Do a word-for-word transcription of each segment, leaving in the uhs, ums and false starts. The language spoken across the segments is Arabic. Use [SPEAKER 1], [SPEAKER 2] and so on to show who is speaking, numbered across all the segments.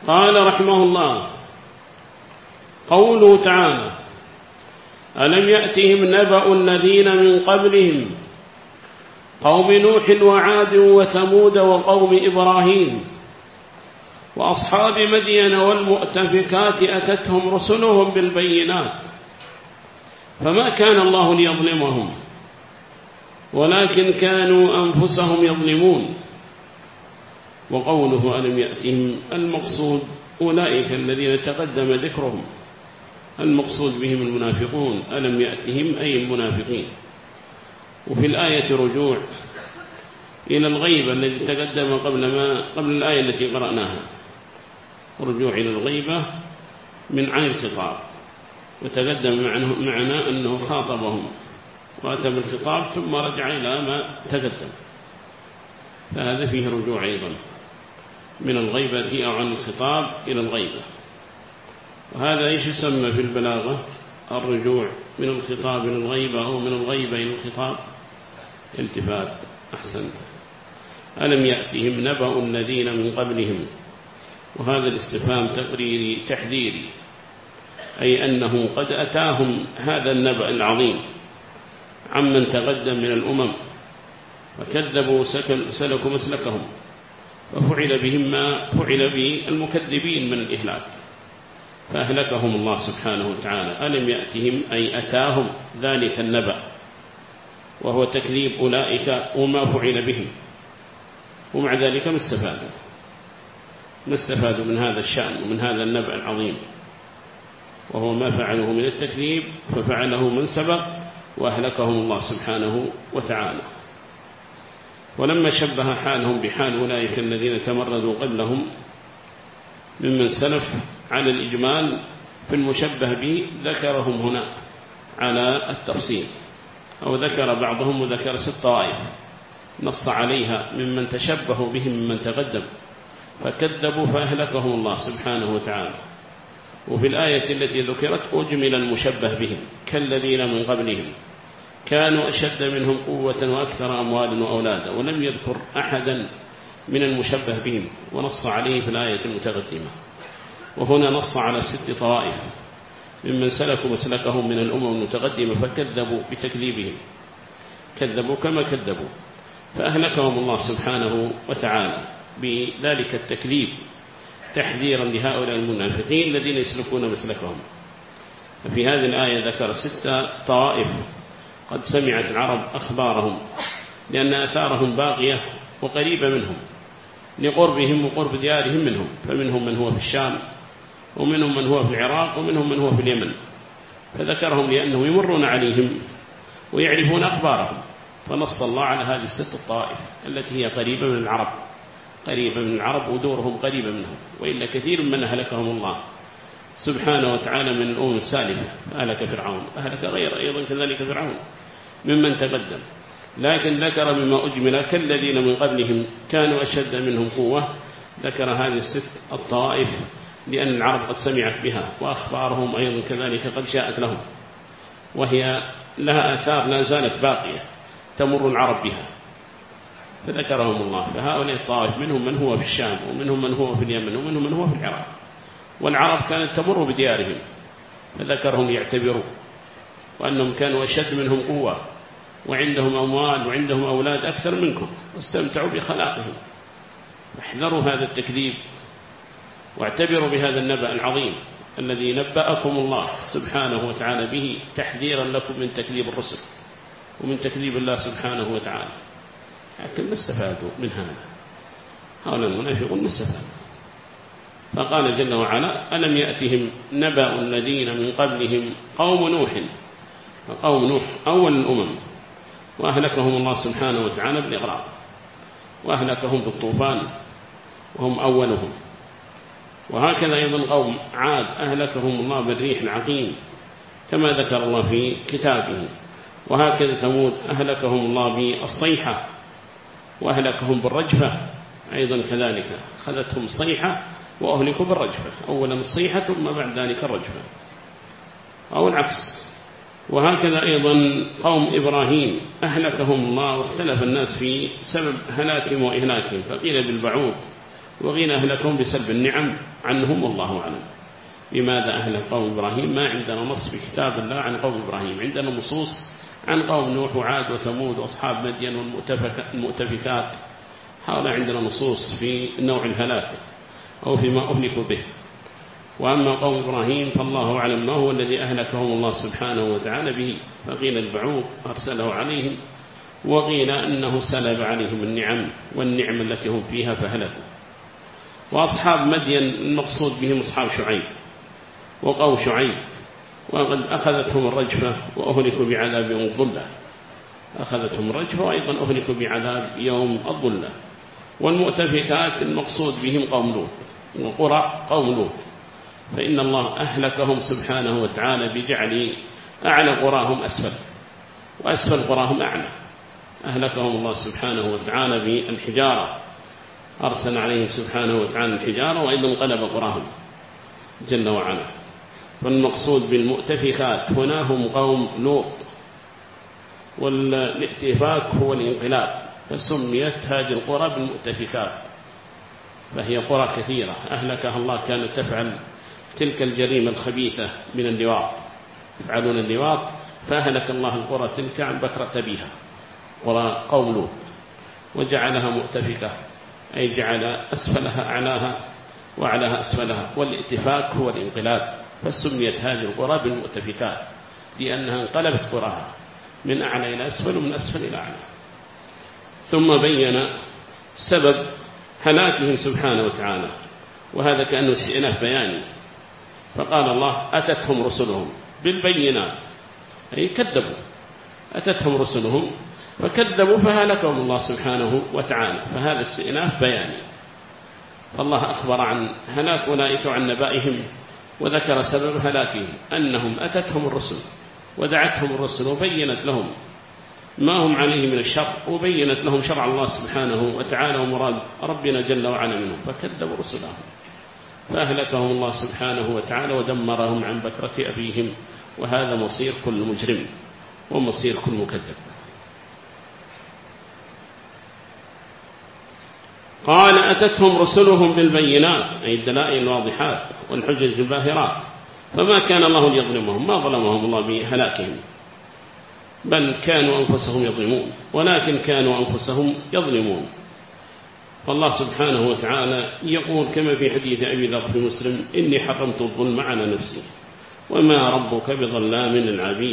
[SPEAKER 1] قال رحمه الله: قوله تعالى: ألم يأتهم نبأ الذين من قبلهم قوم نوح وعاد وثمود وقوم إبراهيم وأصحاب مدين والمؤتفكات أتتهم رسلهم بالبينات فما كان الله ليظلمهم ولكن كانوا أنفسهم يظلمون. وقوله ألم يأتهم المقصود أولئك الذين تقدم ذكرهم، المقصود بهم المنافقون، ألم يأتهم أي المنافقين. وفي الآية رجوع إلى الغيبة الذي تقدم قبل ما قبل الآية التي قرأناها، رجوع إلى الغيبة من عن الخطاب، وتقدم معنا أنه خاطبهم وأتى بالخطاب ثم رجع إلى ما تقدم، فهذا فيه رجوع أيضا من الغيبة أو عن الخطاب إلى الغيبة. وهذا إيش يسمى في البلاغة؟ الرجوع من الخطاب إلى الغيبة أو من الغيبة إلى الخطاب التفات. أحسنت. ألم يأتهم نبأ الذين من قبلهم، وهذا الاستفهام تقريري تحذيري، أي أنه قد أتاهم هذا النبأ العظيم عمن تقدم من الأمم وكذبوا سلكوا مسلكهم، وفعل بهم ما فعل بالمكذبين من الإهلاك فأهلكهم الله سبحانه وتعالى. ألم يأتهم أي أتاهم ذلك النبأ، وهو تكذيب أولئك وما فعل بهم، ومع ذلك ما استفادوا ما استفادوا من هذا الشأن ومن هذا النبأ العظيم، وهو ما فعله من التكذيب ففعله من سبق وأهلكهم الله سبحانه وتعالى. ولما شبه حالهم بحال أولئك الذين تمردوا قبلهم ممن سلف على الإجمال في المشبه به، ذكرهم هنا على التفصيل، أو ذكر بعضهم وذكر ست طوائف نص عليها ممن تشبهوا بهم ممن تقدم فكذبوا فأهلكهم الله سبحانه وتعالى. وفي الآية التي ذكرت أجمل المشبه بهم كالذين من قبلهم كانوا أشد منهم قوة وأكثر أموال وأولادا، ولم يذكر أحدا من المشبه بهم ونص عليه في الآية المتقدمة. وهنا نص على ست طوائف ممن سلكوا مسلكهم من الأمم المتقدمة فكذبوا بتكذيبهم، كذبوا كما كذبوا فأهلكهم الله سبحانه وتعالى بذلك التكذيب تحذيرا لهؤلاء المنافقين الذين يسلكون مسلكهم. ففي هذه الآية ذكر ست طوائف قد سمعت العرب أخبارهم، لأن آثارهم باقية وقريبة منهم لقربهم وقرب ديارهم منهم، فمنهم من هو في الشام ومنهم من هو في العراق ومنهم من هو في اليمن، فذكرهم لأنهم يمرون عليهم ويعرفون أخبارهم، فنص الله على هذه الست الطائف التي هي قريبة من العرب قريبة من العرب ودورهم قريبة منهم، وإلا كثير من أهلكهم الله سبحانه وتعالى من الأمم السالفة. أهلك فرعون، أهلك غير أيضا كذلك فرعون ممن تقدم، لكن ذكر مما أجمل كالذين من قبلهم كانوا أشد منهم قوة، ذكر هذه الست الطوائف لأن العرب قد سمعت بها وأخبارهم أيضا كذلك قد جاءت لهم، وهي لها آثار لا زالت باقية تمر العرب بها فذكرهم الله. فهؤلاء الطائف منهم من هو في الشام ومنهم من هو في اليمن ومنهم من هو في العراق، والعرب كانت تمر بديارهم فذكرهم يعتبروا وأنهم كانوا أشد منهم قوة وعندهم أموال وعندهم أولاد أكثر منكم واستمتعوا بخلاقهم، احذروا هذا التكذيب واعتبروا بهذا النبأ العظيم الذي نبأكم الله سبحانه وتعالى به تحذيرا لكم من تكذيب الرسل ومن تكذيب الله سبحانه وتعالى. لكن ما استفادوا من هذا؟ هؤلاء المنافقون ما استفادوا. فقال جل وعلا: ألم يأتهم نبأ الذين من قبلهم قوم نوح، قوم نوح أول الأمم، وأهلكهم الله سبحانه وتعالى بالإغراق، وأهلكهم بالطوفان وهم أولهم. وهكذا أيضا قوم عاد أهلكهم الله بالريح العقيم كما ذكر الله في كتابه. وهكذا ثمود أهلكهم الله بالصيحة وأهلكهم بالرجفة أيضا كذلك، خذتهم صيحة وأهلكوا بالرجفة، أولا الصيحة ثم بعد ذلك الرجفة أو العكس. وهكذا أيضا قوم إبراهيم أهلكهم الله، واختلف الناس في سبب هلاكهم وإهلاكهم، فقيل بالبعوض وغين أهلكهم بسلب النعم عنهم والله أعلم. لماذا أهلك قوم إبراهيم؟ ما عندنا نص في كتاب الله عن قوم إبراهيم، عندنا نصوص عن قوم نوح وعاد وثمود وأصحاب مدين والمؤتفكات، هؤلاء عندنا نصوص في نوع الهلاك أو فيما أهلكوا به. وأما قوم إبراهيم فالله أعلم ما هو الذي أهلكهم الله سبحانه وتعالى به، فقيل البعوض أرسله عليهم، وقيل أنه سلب عليهم النعم والنعم التي هم فيها فهلكوا. وأصحاب مدين المقصود بهم أصحاب شعيب وقوم شعيب، وقد أخذتهم الرجفة وأهلكوا بعذاب يوم الظلة، أخذتهم الرجفة وأيضا أهلكوا بعذاب يوم الظلة. والمؤتفكات المقصود بهم قوم لوط وقرى قوم لوط، فإن الله أهلكهم سبحانه وتعالى بجعل أعلى قراهم أسفل وأسفل قراهم أعلى، أهلكهم الله سبحانه وتعالى بالحجارة، أرسل عليهم سبحانه وتعالى الحجارة وأيضا انقلب قراهم جل وعلا. فالمقصود بالمؤتفكات هنا هم قوم لوط، والاتفاك هو الانقلاب، فسميت هذه القرى بالمؤتفكات، فهي قرى كثيرة أهلكها الله، كانت تفعل تلك الجريمة الخبيثة من اللواط، يفعلون اللواط، فأهلك الله القرى تلك عن بكرة بها، قرى قوم لوط، وجعلها مؤتفكة أي جعل أسفلها أعلاها وأعلاها أسفلها، والاتفاك هو الانقلاب، فسميت هذه القرى بالمؤتفكات لأنها انقلبت قراها من أعلى إلى أسفل ومن أسفل إلى أعلى. ثم بين سبب هلاكهم سبحانه وتعالى، وهذا كأنه استئناف بياني، فقال الله أتتهم رسلهم بالبينات أي كذبوا، أتتهم رسلهم فكذبوا فهلكهم الله سبحانه وتعالى، فهذا استئناف بياني. فالله أخبر عن هلاك أولئك وعن نبائهم، وذكر سبب هلاكهم أنهم أتتهم الرسل ودعتهم الرسل وبينت لهم ما هم عليه من الشر، وبينت لهم شرع الله سبحانه وتعالى ومراد ربنا جل وعلا منهم، فكذبوا رسلهم فأهلكهم الله سبحانه وتعالى ودمرهم عن بكرة أبيهم. وهذا مصير كل مجرم ومصير كل مكذب. قال أتتهم رسلهم بالبينات أي الدلائل الواضحات والحجج الباهرات، فما كان الله ليظلمهم، ما ظلمهم الله بهلاكهم، بل كانوا أنفسهم يظلمون، ولكن كانوا أنفسهم يظلمون. فالله سبحانه وتعالى يقول كما في حديث أبي ذر في مسلم: إني حرمت الظلم على نفسي وما ربك بظلام للعبيد.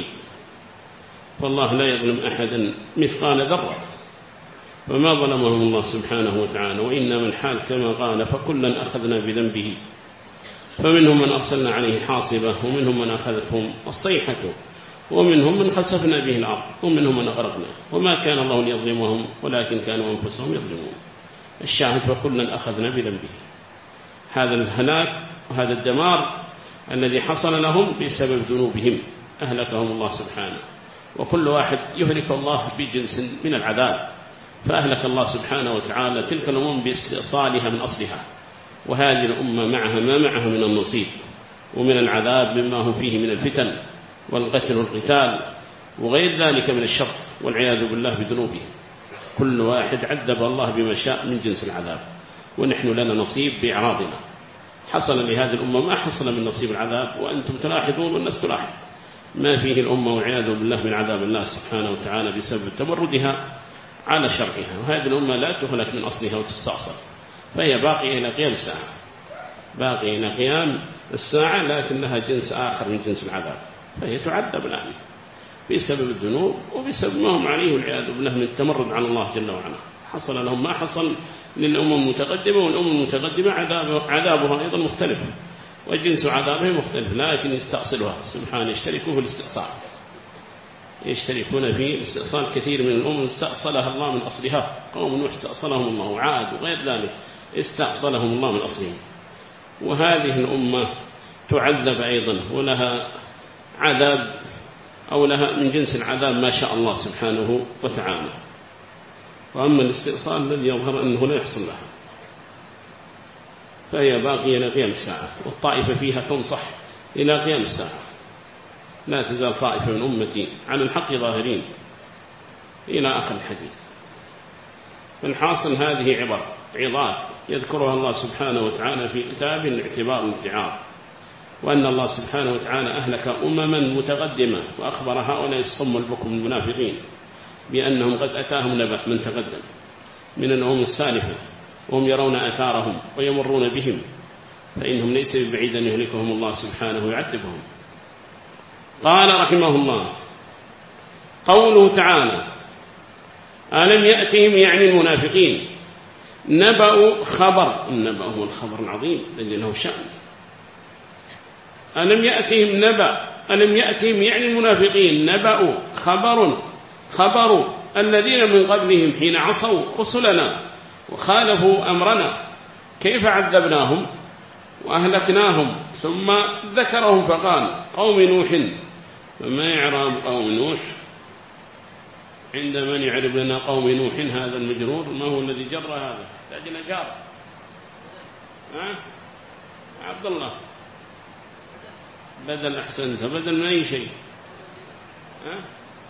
[SPEAKER 1] فالله لا يظلم أحدا مثقال ذرة، فما ظلمهم الله سبحانه وتعالى، وإن من حال كما قال فكلا أخذنا بذنبه، فمنهم من أرسلنا عليه حاصبة، ومنهم من أخذتهم الصيحة، ومنهم من خسفنا به الأرض، ومنهم من أغرقنا، وما كان الله ليظلمهم ولكن كانوا أنفسهم يظلمون. الشاهد فكلا أخذنا بذنبه. هذا الهلاك وهذا الدمار الذي حصل لهم بسبب ذنوبهم أهلكهم الله سبحانه، وكل واحد يهلك الله بجنس من العذاب، فأهلك الله سبحانه وتعالى تلك الأمم باستئصالها من أصلها، وهذه الأمة معها ما معها من النصيب ومن العذاب مما هم فيه من الفتن والقتل والقتال وغير ذلك من الشر والعياذ بالله بذنوبهم. كل واحد عذب الله بما شاء من جنس العذاب، ونحن لنا نصيب بإعراضنا. حصل لهذه الأمة ما حصل من نصيب العذاب، وأنتم تلاحظون والناس تلاحظ ما فيه الأمة والعياذ بالله من عذاب الله سبحانه وتعالى بسبب تمردها على شرعها. وهذه الأمة لا تهلك من أصلها وتستأصل، فهي باقية إلى قيام الساعة، باقية إلى قيام الساعة، لكنها جنس آخر من جنس العذاب، فهي تعذب الآن بسبب الذنوب وبسبب ما هم عليه والعياذ بالله من التمرد على الله جل وعلا. حصل لهم ما حصل للأمم المتقدمة، والأمم المتقدمة عذاب عذابها أيضا مختلف وجنس عذابها مختلف، لكن يستأصلها سبحانه، يشتركوا في الاستئصال، يشتركون في الاستئصال. كثير من الأمم استأصلها الله من أصلها، قوم نوح استأصلهم الله، وعاد وغير ذلك استأصلهم الله من أصلهم. وهذه الأمة تعذب أيضا ولها عذاب أو لها من جنس العذاب ما شاء الله سبحانه وتعالى. وأما الاستئصال الذي يظهر أنه لا يحصل لها، فهي باقية إلى قيام الساعة، والطائفة فيها تنصح إلى قيام الساعة، لا تزال طائفة من أمتي على الحق ظاهرين إلى آخر الحديث. فالحاصل هذه عبر عظات يذكرها الله سبحانه وتعالى في كتاب اعتبار الاتعاظ، وأن الله سبحانه وتعالى أهلك أمما متقدمة، وأخبر هؤلاء الصم البكم المنافقين بأنهم قد أتاهم نبأ من تقدم من الأمم السالفة، وهم يرون آثارهم ويمرون بهم، فإنهم ليس ببعيد أن يهلكهم الله سبحانه ويعذبهم. قال رحمه الله: قوله تعالى: ألم يأتهم يعني المنافقين نبأ خبر، النبأ هو الخبر العظيم الذي له شأن. ألم يأتهم نبأ، ألم يأتهم يعني المنافقين نبأ خبر، خبر الذين من قبلهم حين عصوا رسلنا وخالفوا أمرنا كيف عذبناهم وأهلكناهم. ثم ذكرهم فقال: قوم نوح. فما يعرب قوم نوح عندما يعرب لنا قوم نوح هذا المجرور؟ ما هو الذي جر هذا؟ تأجنا جار ها عبد الله بدل، أحسنت، بدل من أي شيء ها؟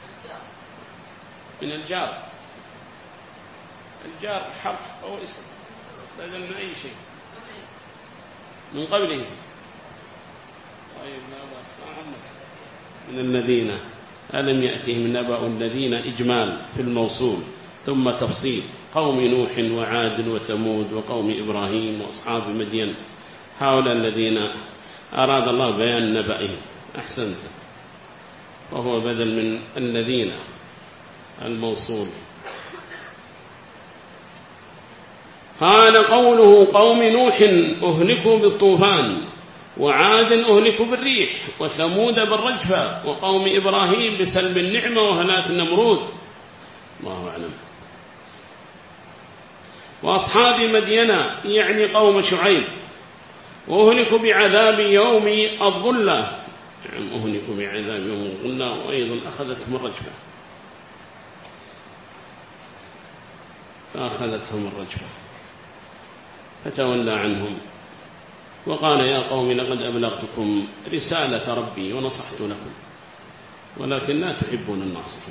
[SPEAKER 1] من الجار، الجار حرف أو اسم، بدل من أي شيء من قبله. طيب لا بأس، من الذين ألم يأتهم نبأ الذين إجمال في الموصول ثم تفصيل قوم نوح وعاد وثمود وقوم إبراهيم وأصحاب مدين، هؤلاء الذين أراد الله بيان نبأهم. أحسنت، وهو بدل من الذين الموصول. قال: قوله قوم نوح أهلكوا بالطوفان، وعاد أهلكوا بالريح، وثمود بالرجفة، وقوم إبراهيم بسلب النعمة وهلاك النمرود. الله أعلم. وأصحاب مدينة يعني قوم شعيب، وأهلكوا بعذاب يوم الظلة، يعني أهلكوا بعذاب يوم الظلة، وأيضا أخذتهم الرجفة، فأخذتهم الرجفة فتولى عنهم وقال: يا قوم لقد أبلغتكم رسالة ربي ونصحت لكم ولكن لا تحبون الناصحين.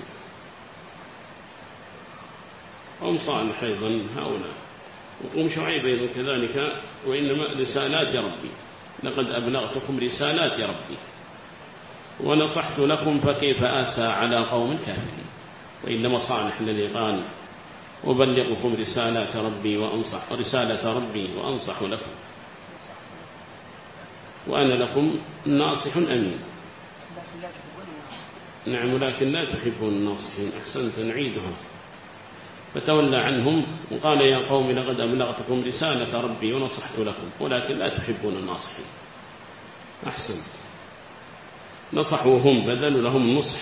[SPEAKER 1] قوم صالح أيضا هؤلاء، وقوم شعيب أيضا كذلك: وإنما رسالات ربي، لقد أبلغتكم رسالات ربي ونصحت لكم فكيف آسى على قوم كافرين. وإنما صالح الذي قال: أبلغكم رسالات ربي وأنصح رسالة ربي وأنصح لكم وأنا لكم ناصح أمين. نعم، ولكن لا تحبون الناصحين. أحسنت، نعيدها. فتولى عنهم وقال: يا قوم لقد أبلغتكم رسالة ربي ونصحت لكم ولكن لا تحبون الناصحين. أحسنت، نصحوا هم، بذلوا لهم النصح،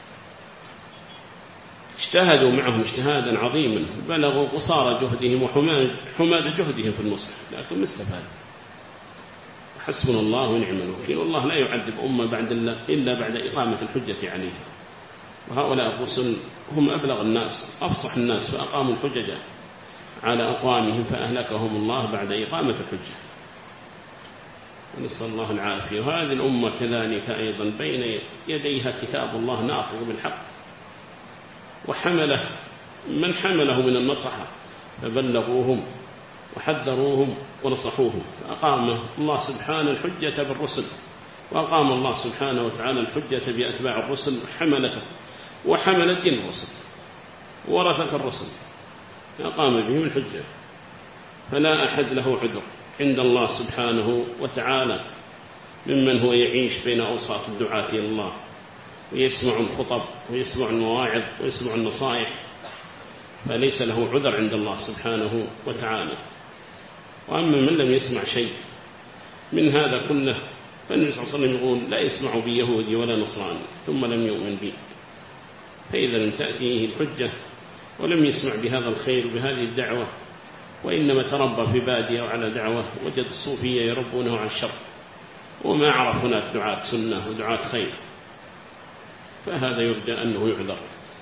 [SPEAKER 1] اجتهدوا معهم اجتهادا عظيما، بلغوا قصارى جهدهم وحماد جهدهم في النصح، لكن ما استفاد. حسبنا الله ونعم الوكيل. والله لا يعذب أمة بعد إلا بعد إقامة الحجة عليها، وهؤلاء الرسل هم أبلغ الناس أفصح الناس، فأقاموا الحجة على أقوامهم فأهلكهم الله بعد إقامة الحجة، ونسأل الله العافية. وهذه الأمة كذلك أيضا بين يديها كتاب الله ناطق بالحق، وحمله من حمله من النصحة فبلغوهم وحذروهم ونصحوهم، فأقام الله سبحانه الحجة بالرسل، وأقام الله سبحانه وتعالى الحجة بأتباع الرسل حملته وحمل الدين الرسل ورثة الرسل، أقام بهم الحجة، فلا أحد له عذر عند الله سبحانه وتعالى ممن هو يعيش بين أوساط الدعاة إلى الله ويسمع الخطب ويسمع المواعظ ويسمع النصائح، فليس له عذر عند الله سبحانه وتعالى. وأما من لم يسمع شيء من هذا كله فالنبي صلى الله عليه وسلم يقول: لا يسمع بي يهودي ولا نصراني ثم لم يؤمن بي. فإذا لم تأتيه الحجة ولم يسمع بهذا الخير وبهذه الدعوة، وإنما تربى في بادية وعلى دعوة، وجد الصوفية يربونه على الشر وما عرف هناك دعاة سنة ودعاة خير، فهذا يرجى أنه يعذر.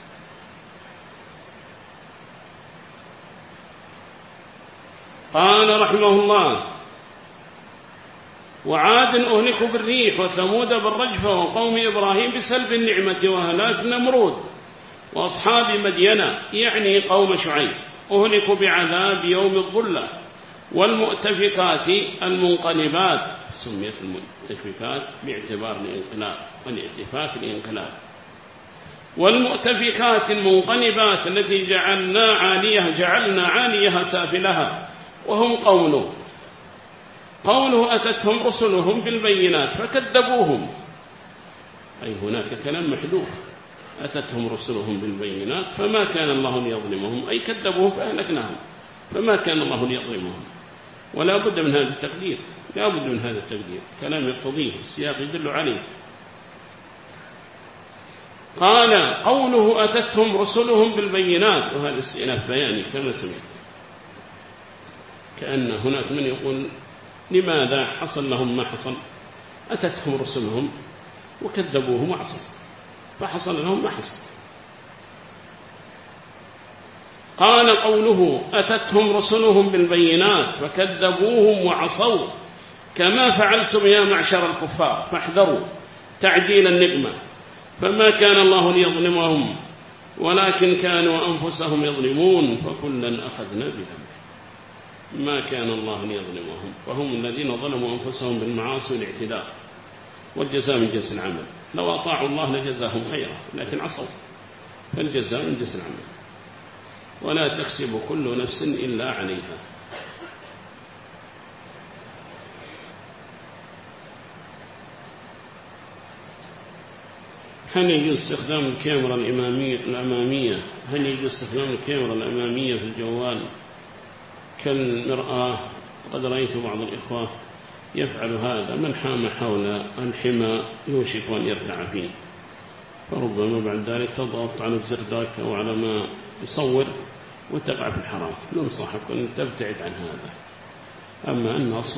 [SPEAKER 1] قال رحمه الله: وعاد أهلكوا بالريح، وثمود بالرجفة، وقوم إبراهيم بسلب النعمة وهلاك نمرود، وأصحاب مدينة يعني قوم شعيب، أهلكوا بعذاب يوم الظلة. والمؤتفكات المنقلبات، سميت المؤتفكات باعتبار الانقلاب، والاتفاك الانقلاب. والمؤتفكات المنقلبات التي جعلنا عاليها جعلنا عاليها سافلها، وهم قوله قوله أتتهم رسلهم بالبينات فكذبوهم، أي هناك كلام محذوف، أتتهم رسلهم بالبينات فما كان الله ليظلمهم، أي كذبوهم فأهلكناهم، فما كان الله ليظلمهم. ولا بد من هذا التقدير، لا بد من هذا التقدير، كلام يقتضيه، السياق يدل عليه. قال قوله أتتهم رسلهم بالبينات، وهذا استئناف بياني كما سمعت، كأن هناك من يقول لماذا حصل لهم ما حصل؟ أتتهم رسلهم وكذبوهم وعصوا، فحصل لهم ما حصل. قال قوله أتتهم رسلهم بالبينات فكذبوهم وعصوا كما فعلتم يا معشر الكفار فاحذروا تعجيل النقمة، فما كان الله ليظلمهم ولكن كانوا أنفسهم يظلمون فكلا أخذنا بذنبه. ما كان الله ليظلمهم، فهم الذين ظلموا أنفسهم بالمعاصي والاعتداء، والجزاء من جنس العمل، لو أطاعوا الله لجزاهم خيرا لكن عصوا، فالجزاء من جنس العمل، ولا تكسب كل نفس إلا عليها. هل يجوز استخدام الكاميرا الأمامية هل يجوز استخدام الكاميرا الأمامية في الجوال كالمرآة؟ قد رأيت بعض الإخوة يفعل هذا، من حام حول الحمى يوشك أن يرتع فيه، فربما بعد ذلك تضغط على الزر ذاك أو على ما يصور وتقع في الحرام. ننصحك أن تبتعد عن هذا. أما أن